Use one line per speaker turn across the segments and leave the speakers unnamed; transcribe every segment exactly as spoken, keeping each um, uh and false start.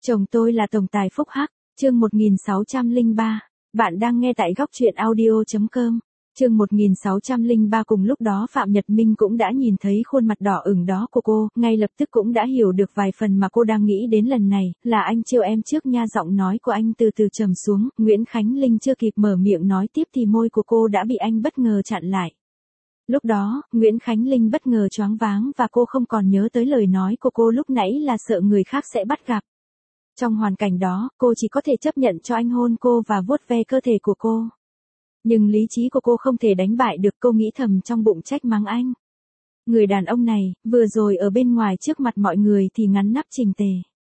Chồng tôi là tổng tài Phúc Hắc, chương một nghìn sáu trăm lẻ ba. Bạn đang nghe tại góc truyện audio.com. Chương một nghìn sáu trăm lẻ ba. Cùng lúc đó Phạm Nhật Minh cũng đã nhìn thấy khuôn mặt đỏ ửng đó của cô, ngay lập tức cũng đã hiểu được vài phần mà cô đang nghĩ đến lần này, là anh trêu em trước nha. Giọng nói của anh từ từ trầm xuống, Nguyễn Khánh Linh chưa kịp mở miệng nói tiếp thì môi của cô đã bị anh bất ngờ chặn lại. Lúc đó, Nguyễn Khánh Linh bất ngờ choáng váng và cô không còn nhớ tới lời nói của cô lúc nãy là sợ người khác sẽ bắt gặp. Trong hoàn cảnh đó, cô chỉ có thể chấp nhận cho anh hôn cô và vuốt ve cơ thể của cô. Nhưng lý trí của cô không thể đánh bại được, cô nghĩ thầm trong bụng trách mắng anh. Người đàn ông này, vừa rồi ở bên ngoài trước mặt mọi người thì ngắn nắp chỉnh tề.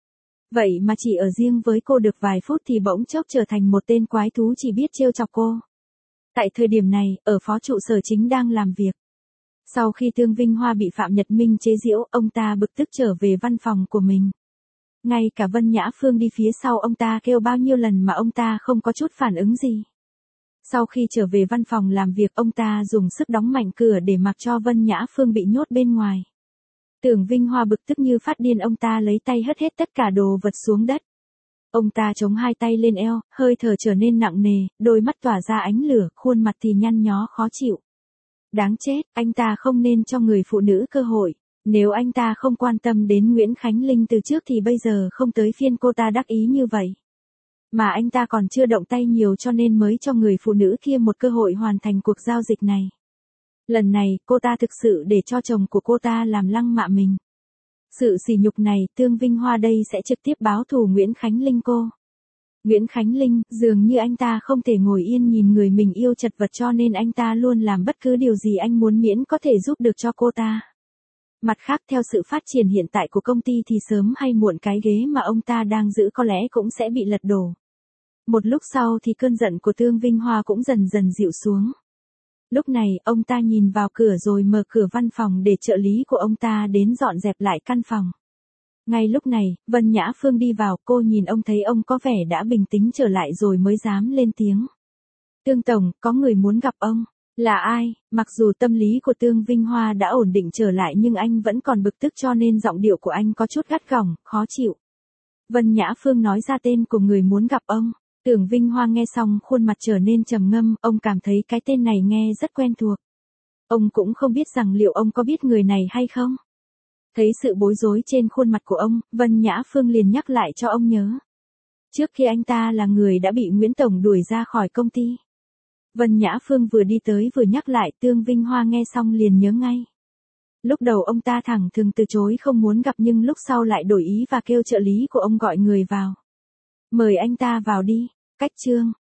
Vậy mà chỉ ở riêng với cô được vài phút thì bỗng chốc trở thành một tên quái thú chỉ biết trêu chọc cô. Tại thời điểm này, ở phó trụ sở chính đang làm việc. Sau khi Tương Vinh Hoa bị Phạm Nhật Minh chế giễu, ông ta bực tức trở về văn phòng của mình. Ngay cả Vân Nhã Phương đi phía sau ông ta kêu bao nhiêu lần mà ông ta không có chút phản ứng gì. Sau khi trở về văn phòng làm việc, ông ta dùng sức đóng mạnh cửa để mặc cho Vân Nhã Phương bị nhốt bên ngoài. Tưởng Vinh Hoa bực tức như phát điên, ông ta lấy tay hất hết tất cả đồ vật xuống đất. Ông ta chống hai tay lên eo, hơi thở trở nên nặng nề, đôi mắt tỏa ra ánh lửa, khuôn mặt thì nhăn nhó khó chịu. Đáng chết, anh ta không nên cho người phụ nữ cơ hội. Nếu anh ta không quan tâm đến Nguyễn Khánh Linh từ trước thì bây giờ không tới phiên cô ta đắc ý như vậy. Mà anh ta còn chưa động tay nhiều cho nên mới cho người phụ nữ kia một cơ hội hoàn thành cuộc giao dịch này. Lần này, cô ta thực sự để cho chồng của cô ta làm lăng mạ mình. Sự sỉ nhục này, Tương Vinh Hoa đây sẽ trực tiếp báo thù Nguyễn Khánh Linh cô. Nguyễn Khánh Linh, dường như anh ta không thể ngồi yên nhìn người mình yêu chật vật cho nên anh ta luôn làm bất cứ điều gì anh muốn miễn có thể giúp được cho cô ta. Mặt khác, theo sự phát triển hiện tại của công ty thì sớm hay muộn cái ghế mà ông ta đang giữ có lẽ cũng sẽ bị lật đổ. Một lúc sau thì cơn giận của Tương Vinh Hoa cũng dần dần dịu xuống. Lúc này, ông ta nhìn vào cửa rồi mở cửa văn phòng để trợ lý của ông ta đến dọn dẹp lại căn phòng. Ngay lúc này, Vân Nhã Phương đi vào, cô nhìn ông thấy ông có vẻ đã bình tĩnh trở lại rồi mới dám lên tiếng. Tương Tổng, có người muốn gặp ông. Là ai? Mặc dù tâm lý của Tương Vinh Hoa đã ổn định trở lại nhưng anh vẫn còn bực tức cho nên giọng điệu của anh có chút gắt gỏng, khó chịu. Vân Nhã Phương nói ra tên của người muốn gặp ông. Tưởng Vinh Hoa nghe xong khuôn mặt trở nên trầm ngâm, ông cảm thấy cái tên này nghe rất quen thuộc. Ông cũng không biết rằng liệu ông có biết người này hay không. Thấy sự bối rối trên khuôn mặt của ông, Vân Nhã Phương liền nhắc lại cho ông nhớ. Trước khi anh ta là người đã bị Nguyễn Tổng đuổi ra khỏi công ty. Vân Nhã Phương vừa đi tới vừa nhắc lại, Tương Vinh Hoa nghe xong liền nhớ ngay. Lúc đầu ông ta thẳng thừng từ chối không muốn gặp nhưng lúc sau lại đổi ý và kêu trợ lý của ông gọi người vào. Mời anh ta vào đi. Cách chương.